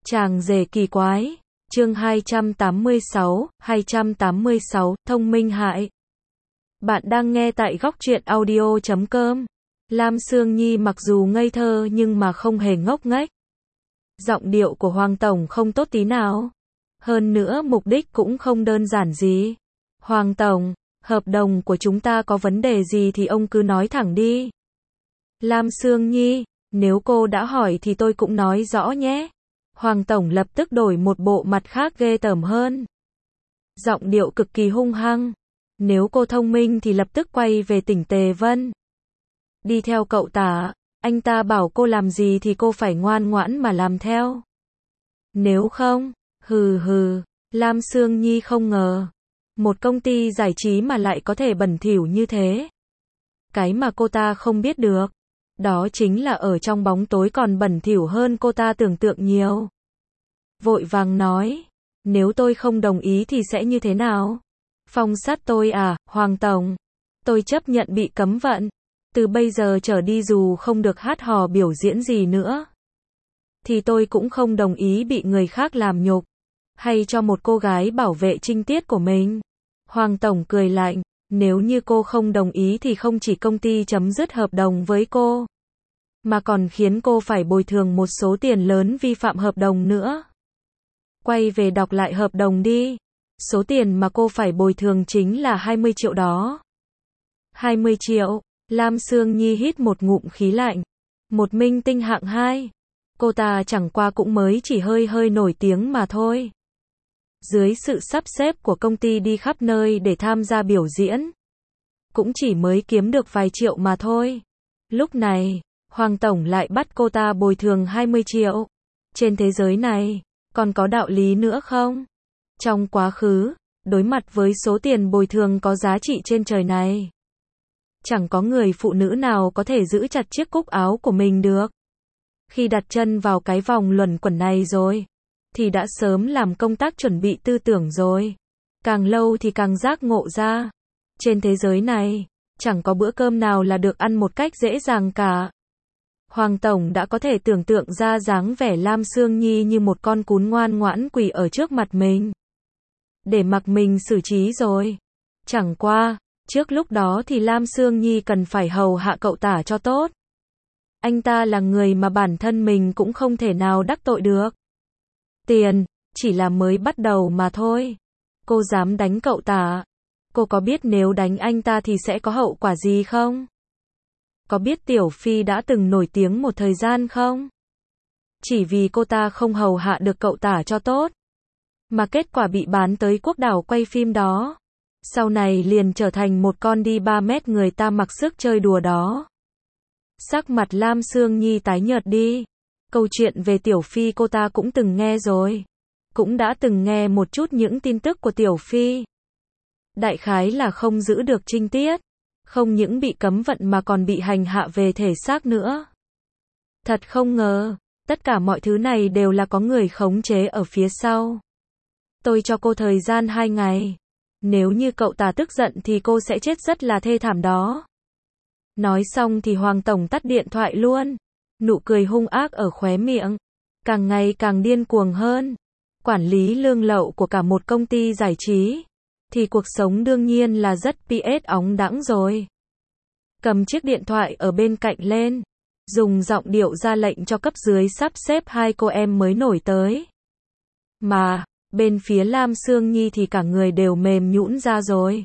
Chàng rể kỳ quái. Chương 286, thông minh hại. Bạn đang nghe tại góc truyện audio.com. Lam Sương Nhi mặc dù ngây thơ nhưng mà không hề ngốc nghếch. Giọng điệu của Hoàng Tổng không tốt tí nào. Hơn nữa mục đích cũng không đơn giản gì. Hoàng Tổng, hợp đồng của chúng ta có vấn đề gì thì ông cứ nói thẳng đi. Lam Sương Nhi, nếu cô đã hỏi thì tôi cũng nói rõ nhé. Hoàng Tổng lập tức đổi một bộ mặt khác ghê tởm hơn. Giọng điệu cực kỳ hung hăng. Nếu cô thông minh thì lập tức quay về tỉnh Tề Vân. Đi theo cậu Tả, anh ta bảo cô làm gì thì cô phải ngoan ngoãn mà làm theo. Nếu không, Lam Sương Nhi không ngờ. Một công ty giải trí mà lại có thể bẩn thỉu như thế. Cái mà cô ta không biết được. Đó chính là ở trong bóng tối còn bẩn thỉu hơn cô ta tưởng tượng nhiều. Vội vàng nói, nếu tôi không đồng ý thì sẽ như thế nào? Phong sát tôi à, Hoàng Tổng? Tôi chấp nhận bị cấm vận. Từ bây giờ trở đi dù không được hát hò biểu diễn gì nữa. Thì tôi cũng không đồng ý bị người khác làm nhục. Hay cho một cô gái bảo vệ trinh tiết của mình. Hoàng Tổng cười lạnh. Nếu như cô không đồng ý thì không chỉ công ty chấm dứt hợp đồng với cô, mà còn khiến cô phải bồi thường một số tiền lớn vi phạm hợp đồng nữa. Quay về đọc lại hợp đồng đi. Số tiền mà cô phải bồi thường chính là 20 triệu đó. 20 triệu. Lam Sương Nhi hít một ngụm khí lạnh. Một minh tinh hạng 2. Cô ta chẳng qua cũng mới chỉ hơi nổi tiếng mà thôi. Dưới sự sắp xếp của công ty đi khắp nơi để tham gia biểu diễn, cũng chỉ mới kiếm được vài triệu mà thôi. Lúc này, Hoàng Tổng lại bắt cô ta bồi thường 20 triệu. Trên thế giới này, còn có đạo lý nữa không? Trong quá khứ, đối mặt với số tiền bồi thường có giá trị trên trời này, chẳng có người phụ nữ nào có thể giữ chặt chiếc cúc áo của mình được. Khi đặt chân vào cái vòng luẩn quẩn này rồi, thì đã sớm làm công tác chuẩn bị tư tưởng rồi. Càng lâu thì càng giác ngộ ra. Trên thế giới này, chẳng có bữa cơm nào là được ăn một cách dễ dàng cả. Hoàng Tổng đã có thể tưởng tượng ra dáng vẻ Lam Sương Nhi như một con cún ngoan ngoãn quỳ ở trước mặt mình, để mặc mình xử trí rồi. Chẳng qua, trước lúc đó thì Lam Sương Nhi cần phải hầu hạ cậu Tả cho tốt. Anh ta là người mà bản thân mình cũng không thể nào đắc tội được. Tiền, chỉ là mới bắt đầu mà thôi. Cô dám đánh cậu Tả. Cô có biết nếu đánh anh ta thì sẽ có hậu quả gì không? Có biết Tiểu Phi đã từng nổi tiếng một thời gian không? Chỉ vì cô ta không hầu hạ được cậu Tả cho tốt, mà kết quả bị bán tới quốc đảo quay phim đó. Sau này liền trở thành một con đi 3 mét người ta mặc sức chơi đùa đó. Sắc mặt Lam Sương Nhi tái nhợt đi. Câu chuyện về Tiểu Phi cô ta cũng từng nghe rồi. Cũng đã từng nghe một chút những tin tức của Tiểu Phi. Đại khái là không giữ được trinh tiết. Không những bị cấm vận mà còn bị hành hạ về thể xác nữa. Thật không ngờ, tất cả mọi thứ này đều là có người khống chế ở phía sau. Tôi cho cô thời gian 2 ngày. Nếu như cậu Tả tức giận thì cô sẽ chết rất là thê thảm đó. Nói xong thì Hoàng Tổng tắt điện thoại luôn. Nụ cười hung ác ở khóe miệng, càng ngày càng điên cuồng hơn. Quản lý lương lậu của cả một công ty giải trí, thì cuộc sống đương nhiên là rất PS óng đãng rồi. Cầm chiếc điện thoại ở bên cạnh lên, dùng giọng điệu ra lệnh cho cấp dưới sắp xếp 2 cô em mới nổi tới. Mà, bên phía Lam Sương Nhi thì cả người đều mềm nhũn ra rồi.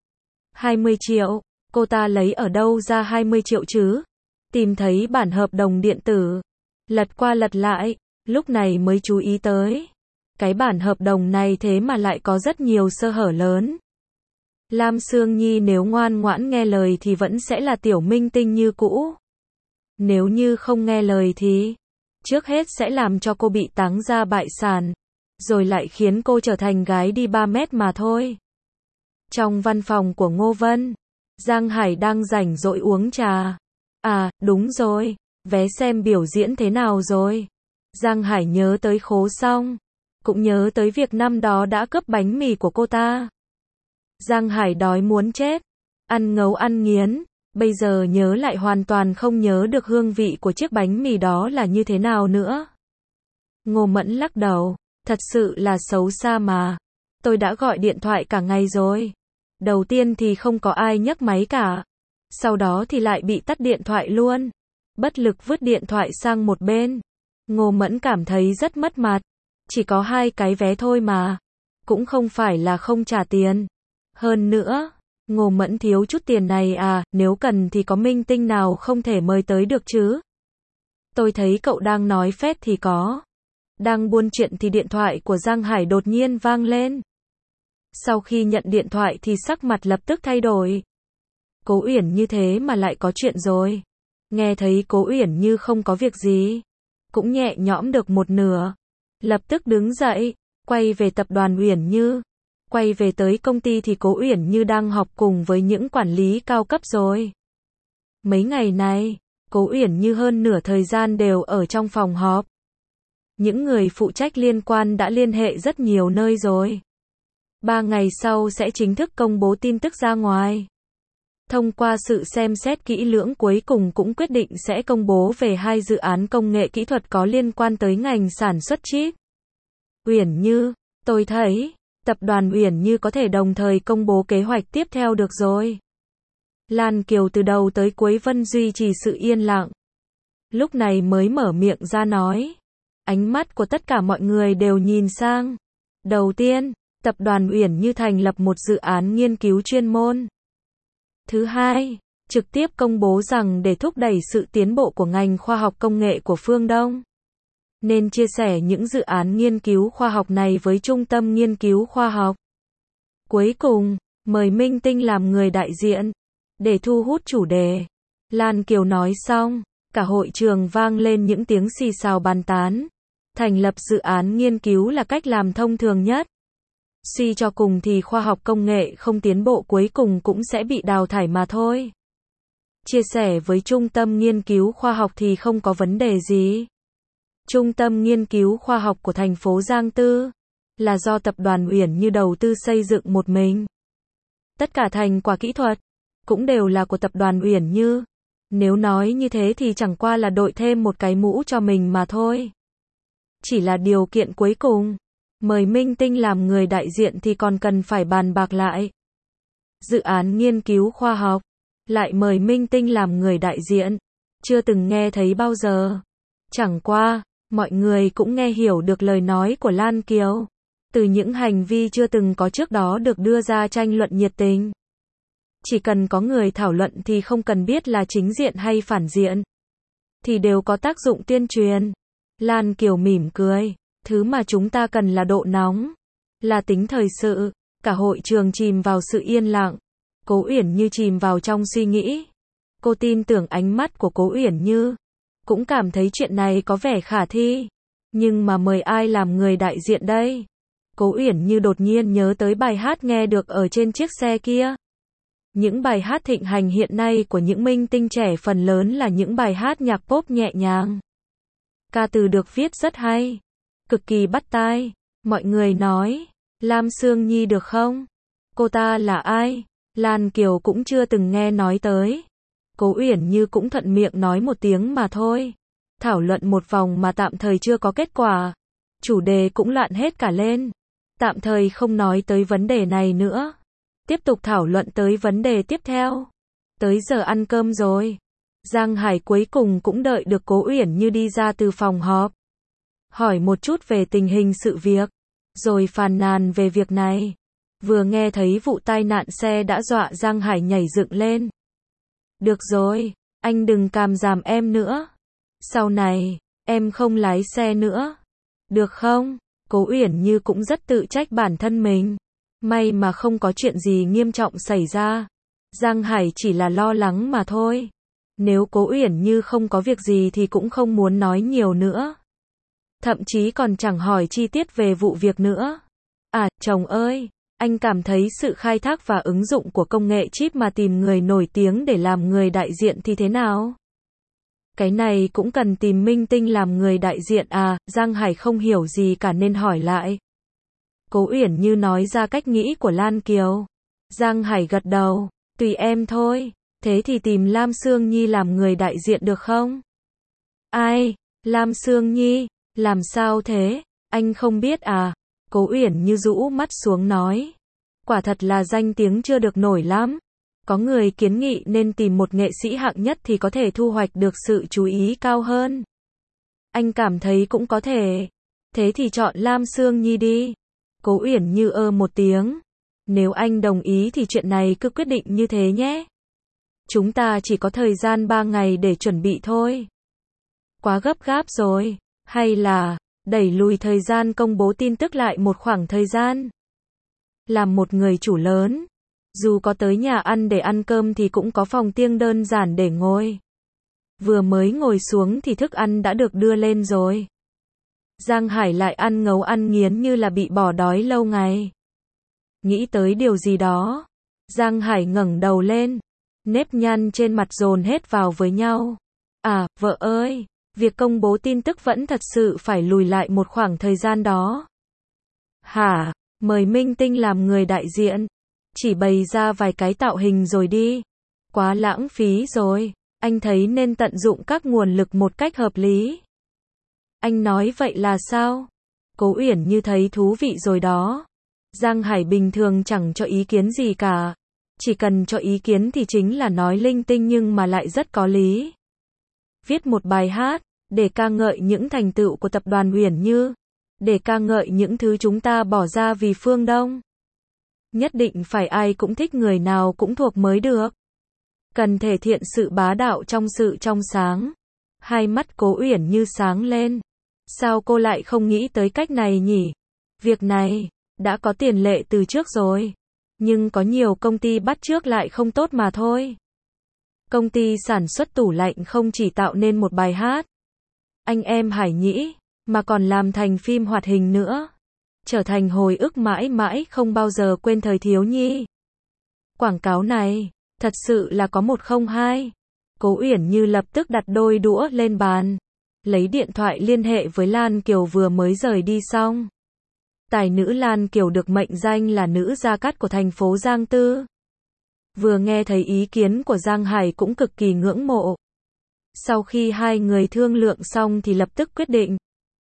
20 triệu, cô ta lấy ở đâu ra 20 triệu chứ? Tìm thấy bản hợp đồng điện tử, lật qua lật lại, lúc này mới chú ý tới. Cái bản hợp đồng này thế mà lại có rất nhiều sơ hở lớn. Lam Sương Nhi nếu ngoan ngoãn nghe lời thì vẫn sẽ là tiểu minh tinh như cũ. Nếu như không nghe lời thì, trước hết sẽ làm cho cô bị táng ra bại sản, rồi lại khiến cô trở thành gái đi 3 mét mà thôi. Trong văn phòng của Ngô Vân, Giang Hải đang rảnh rỗi uống trà. À, đúng rồi, vé xem biểu diễn thế nào rồi? Giang Hải nhớ tới Khố Song, cũng nhớ tới việc năm đó đã cướp bánh mì của cô ta. Giang Hải đói muốn chết, ăn ngấu ăn nghiến, bây giờ nhớ lại hoàn toàn không nhớ được hương vị của chiếc bánh mì đó là như thế nào nữa. Ngô Mẫn lắc đầu. Thật sự là xấu xa mà. Tôi đã gọi điện thoại cả ngày rồi. Đầu tiên thì không có ai nhấc máy cả. Sau đó thì lại bị tắt điện thoại luôn. Bất lực vứt điện thoại sang một bên. Ngô Mẫn cảm thấy rất mất mặt. Chỉ có 2 cái vé thôi mà. Cũng không phải là không trả tiền. Hơn nữa, Ngô Mẫn thiếu chút tiền này à, nếu cần thì có minh tinh nào không thể mời tới được chứ. Tôi thấy cậu đang nói phét thì có. Đang buôn chuyện thì điện thoại của Giang Hải đột nhiên vang lên. Sau khi nhận điện thoại thì sắc mặt lập tức thay đổi. Cố Uyển Như thế mà lại có chuyện rồi. Nghe thấy Cố Uyển Như không có việc gì, cũng nhẹ nhõm được một nửa. Lập tức đứng dậy, quay về tập đoàn Uyển Như. Quay về tới công ty thì Cố Uyển Như đang họp cùng với những quản lý cao cấp rồi. Mấy ngày này, Cố Uyển Như hơn nửa thời gian đều ở trong phòng họp. Những người phụ trách liên quan đã liên hệ rất nhiều nơi rồi. 3 ngày sau sẽ chính thức công bố tin tức ra ngoài. Thông qua sự xem xét kỹ lưỡng cuối cùng cũng quyết định sẽ công bố về 2 dự án công nghệ kỹ thuật có liên quan tới ngành sản xuất chip. Uyển Như, tôi thấy, tập đoàn Uyển Như có thể đồng thời công bố kế hoạch tiếp theo được rồi. Lan Kiều từ đầu tới cuối vẫn duy trì sự yên lặng. Lúc này mới mở miệng ra nói. Ánh mắt của tất cả mọi người đều nhìn sang. Đầu tiên, tập đoàn Uyển Như thành lập một dự án nghiên cứu chuyên môn. Thứ hai, trực tiếp công bố rằng để thúc đẩy sự tiến bộ của ngành khoa học công nghệ của phương Đông, nên chia sẻ những dự án nghiên cứu khoa học này với Trung tâm Nghiên cứu Khoa học. Cuối cùng, mời minh tinh làm người đại diện, để thu hút chủ đề. Lan Kiều nói xong, cả hội trường vang lên những tiếng xì xào bàn tán. Thành lập dự án nghiên cứu là cách làm thông thường nhất. Suy cho cùng thì khoa học công nghệ không tiến bộ cuối cùng cũng sẽ bị đào thải mà thôi. Chia sẻ với Trung tâm Nghiên cứu Khoa học thì không có vấn đề gì. Trung tâm Nghiên cứu Khoa học của thành phố Giang Tư là do tập đoàn Uyển Như đầu tư xây dựng một mình. Tất cả thành quả kỹ thuật cũng đều là của tập đoàn Uyển Như. Nếu nói như thế thì chẳng qua là đội thêm một cái mũ cho mình mà thôi. Chỉ là điều kiện cuối cùng, mời minh tinh làm người đại diện thì còn cần phải bàn bạc lại. Dự án nghiên cứu khoa học, lại mời minh tinh làm người đại diện, chưa từng nghe thấy bao giờ. Chẳng qua, mọi người cũng nghe hiểu được lời nói của Lan Kiều. Từ những hành vi chưa từng có trước đó được đưa ra tranh luận nhiệt tình. Chỉ cần có người thảo luận thì không cần biết là chính diện hay phản diện, thì đều có tác dụng tuyên truyền. Lan Kiều mỉm cười. Thứ mà chúng ta cần là độ nóng, là tính thời sự. Cả hội trường chìm vào sự yên lặng. Cố Uyển Như chìm vào trong suy nghĩ. Cô tin tưởng ánh mắt của Cố Uyển Như. Cũng cảm thấy chuyện này có vẻ khả thi. Nhưng mà mời ai làm người đại diện đây? Cố Uyển Như đột nhiên nhớ tới bài hát nghe được ở trên chiếc xe kia. Những bài hát thịnh hành hiện nay của những minh tinh trẻ phần lớn là những bài hát nhạc pop nhẹ nhàng. Ca từ được viết rất hay, cực kỳ bắt tai. Mọi người nói, Lam Sương Nhi được không? Cô ta là ai? Lan Kiều cũng chưa từng nghe nói tới. Cố Uyển Như cũng thuận miệng nói một tiếng mà thôi. Thảo luận một vòng mà tạm thời chưa có kết quả. Chủ đề cũng loạn hết cả lên. Tạm thời không nói tới vấn đề này nữa. Tiếp tục thảo luận tới vấn đề tiếp theo. Tới giờ ăn cơm rồi. Giang Hải cuối cùng cũng đợi được Cố Uyển Như đi ra từ phòng họp. Hỏi một chút về tình hình sự việc, rồi phàn nàn về việc này. Vừa nghe thấy vụ tai nạn xe đã dọa Giang Hải nhảy dựng lên. Được rồi, anh đừng càm ràm em nữa. Sau này, em không lái xe nữa. Được không? Cố Uyển Như cũng rất tự trách bản thân mình. May mà không có chuyện gì nghiêm trọng xảy ra. Giang Hải chỉ là lo lắng mà thôi. Nếu Cố Uyển Như không có việc gì thì cũng không muốn nói nhiều nữa. Thậm chí còn chẳng hỏi chi tiết về vụ việc nữa. À, chồng ơi, anh cảm thấy sự khai thác và ứng dụng của công nghệ chip mà tìm người nổi tiếng để làm người đại diện thì thế nào? Cái này cũng cần tìm minh tinh làm người đại diện à? Giang Hải không hiểu gì cả nên hỏi lại. Cố Uyển Như nói ra cách nghĩ của Lan Kiều. Giang Hải gật đầu, tùy em thôi. Thế thì tìm Lam Sương Nhi làm người đại diện được không? Ai? Lam Sương Nhi? Làm sao thế? Anh không biết à? Cố Uyển Như rũ mắt xuống nói. Quả thật là danh tiếng chưa được nổi lắm. Có người kiến nghị nên tìm một nghệ sĩ hạng nhất thì có thể thu hoạch được sự chú ý cao hơn. Anh cảm thấy cũng có thể. Thế thì chọn Lam Sương Nhi đi. Cố Uyển Như một tiếng. Nếu anh đồng ý thì chuyện này cứ quyết định như thế nhé. Chúng ta chỉ có thời gian 3 ngày để chuẩn bị thôi. Quá gấp gáp rồi. Hay là đẩy lùi thời gian công bố tin tức lại một khoảng thời gian. Làm một người chủ lớn, dù có tới nhà ăn để ăn cơm thì cũng có phòng riêng đơn giản để ngồi. Vừa mới ngồi xuống thì thức ăn đã được đưa lên rồi. Giang Hải lại ăn ngấu ăn nghiến như là bị bỏ đói lâu ngày. Nghĩ tới điều gì đó, Giang Hải ngẩng đầu lên, nếp nhăn trên mặt dồn hết vào với nhau. À, vợ ơi, việc công bố tin tức vẫn thật sự phải lùi lại một khoảng thời gian đó. Hả? Mời minh tinh làm người đại diện. Chỉ bày ra vài cái tạo hình rồi đi. Quá lãng phí rồi. Anh thấy nên tận dụng các nguồn lực một cách hợp lý. Anh nói vậy là sao? Cố Uyển Như thấy thú vị rồi đó. Giang Hải bình thường chẳng cho ý kiến gì cả. Chỉ cần cho ý kiến thì chính là nói linh tinh nhưng mà lại rất có lý. Viết một bài hát, để ca ngợi những thành tựu của tập đoàn Uyển Như. Để ca ngợi những thứ chúng ta bỏ ra vì phương Đông. Nhất định phải ai cũng thích người nào cũng thuộc mới được. Cần thể hiện sự bá đạo trong sự trong sáng. Hai mắt Cố Uyển Như sáng lên. Sao cô lại không nghĩ tới cách này nhỉ? Việc này đã có tiền lệ từ trước rồi. Nhưng có nhiều công ty bắt chước lại không tốt mà thôi. Công ty sản xuất tủ lạnh không chỉ tạo nên một bài hát Anh Em Hải Nhĩ, mà còn làm thành phim hoạt hình nữa. Trở thành hồi ức mãi mãi không bao giờ quên thời thiếu nhi. Quảng cáo này, thật sự là có 102. Cố Uyển Như lập tức đặt đôi đũa lên bàn. Lấy điện thoại liên hệ với Lan Kiều vừa mới rời đi xong. Tài nữ Lan Kiều được mệnh danh là nữ gia cát của thành phố Giang Tư. Vừa nghe thấy ý kiến của Giang Hải cũng cực kỳ ngưỡng mộ. Sau khi hai người thương lượng xong thì lập tức quyết định.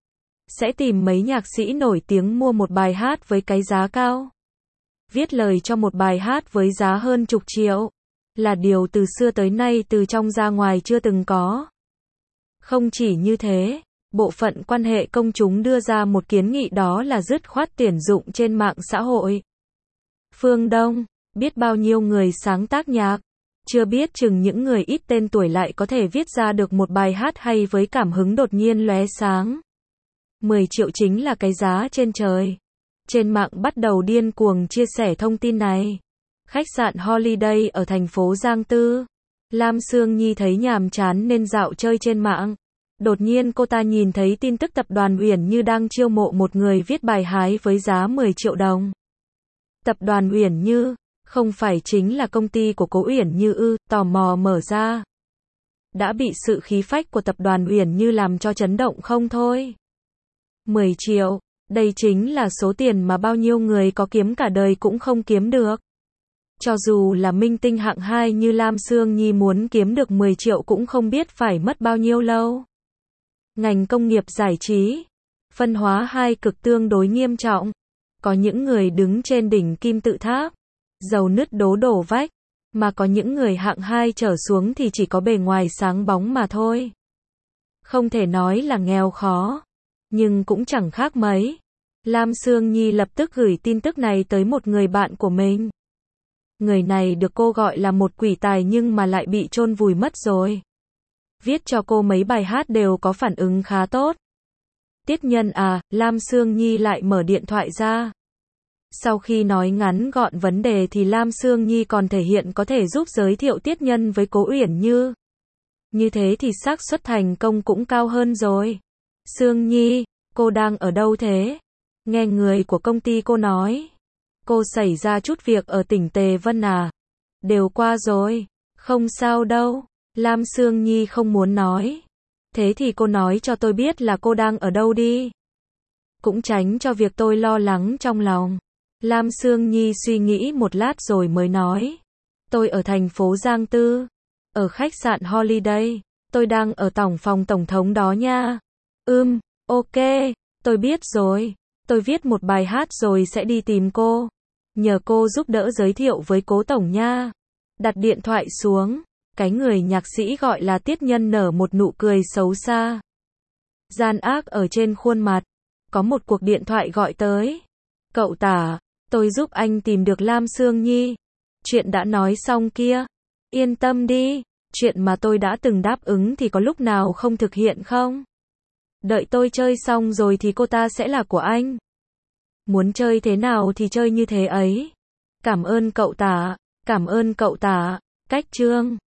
Sẽ tìm mấy nhạc sĩ nổi tiếng mua một bài hát với cái giá cao. Viết lời cho một bài hát với giá hơn chục triệu. Là điều từ xưa tới nay từ trong ra ngoài chưa từng có. Không chỉ như thế, bộ phận quan hệ công chúng đưa ra một kiến nghị đó là dứt khoát tuyển dụng trên mạng xã hội. Phương Đông, biết bao nhiêu người sáng tác nhạc, chưa biết chừng những người ít tên tuổi lại có thể viết ra được một bài hát hay với cảm hứng đột nhiên lóe sáng. 10 triệu chính là cái giá trên trời. Trên mạng bắt đầu điên cuồng chia sẻ thông tin này. Khách sạn Holiday ở thành phố Giang Tư. Lam Sương Nhi thấy nhàm chán nên dạo chơi trên mạng. Đột nhiên cô ta nhìn thấy tin tức tập đoàn Uyển Như đang chiêu mộ một người viết bài hái với giá 10 triệu đồng. Tập đoàn Uyển Như, không phải chính là công ty của Cố Uyển Như ư? Tò mò mở ra. Đã bị sự khí phách của tập đoàn Uyển Như làm cho chấn động không thôi. 10 triệu, đây chính là số tiền mà bao nhiêu người có kiếm cả đời cũng không kiếm được. Cho dù là minh tinh hạng 2 như Lam Sương Nhi muốn kiếm được 10 triệu cũng không biết phải mất bao nhiêu lâu. Ngành công nghiệp giải trí, phân hóa hai cực tương đối nghiêm trọng. Có những người đứng trên đỉnh kim tự tháp, dầu nứt đố đổ vách, mà có những người hạng 2 trở xuống thì chỉ có bề ngoài sáng bóng mà thôi. Không thể nói là nghèo khó, nhưng cũng chẳng khác mấy. Lam Sương Nhi lập tức gửi tin tức này tới một người bạn của mình. Người này được cô gọi là một quỷ tài nhưng mà lại bị chôn vùi mất rồi. Viết cho cô mấy bài hát đều có phản ứng khá tốt. Tiết Nhân à, Lam Sương Nhi lại mở điện thoại ra. Sau khi nói ngắn gọn vấn đề thì Lam Sương Nhi còn thể hiện có thể giúp giới thiệu Tiết Nhân với Cố Uyển Như. Như thế thì xác suất thành công cũng cao hơn rồi. Sương Nhi, cô đang ở đâu thế? Nghe người của công ty cô nói. Cô xảy ra chút việc ở tỉnh Tề Vân à? Đều qua rồi. Không sao đâu. Lam Sương Nhi không muốn nói. Thế thì cô nói cho tôi biết là cô đang ở đâu đi. Cũng tránh cho việc tôi lo lắng trong lòng. Lam Sương Nhi suy nghĩ một lát rồi mới nói. Tôi ở thành phố Giang Tư. Ở khách sạn Holiday. Tôi đang ở tổng phòng tổng thống đó nha. Ok, tôi biết rồi. Tôi viết một bài hát rồi sẽ đi tìm cô. Nhờ cô giúp đỡ giới thiệu với cố tổng nha. Đặt điện thoại xuống. Cái người nhạc sĩ gọi là Tiết Nhân nở một nụ cười xấu xa. Gian ác ở trên khuôn mặt. Có một cuộc điện thoại gọi tới. Cậu Tả, tôi giúp anh tìm được Lam Sương Nhi. Chuyện đã nói xong kia. Yên tâm đi, chuyện mà tôi đã từng đáp ứng thì có lúc nào không thực hiện không? Đợi tôi chơi xong rồi thì cô ta sẽ là của anh. Muốn chơi thế nào thì chơi như thế ấy. Cảm ơn cậu Tả, cảm ơn cậu Tả. Cách chương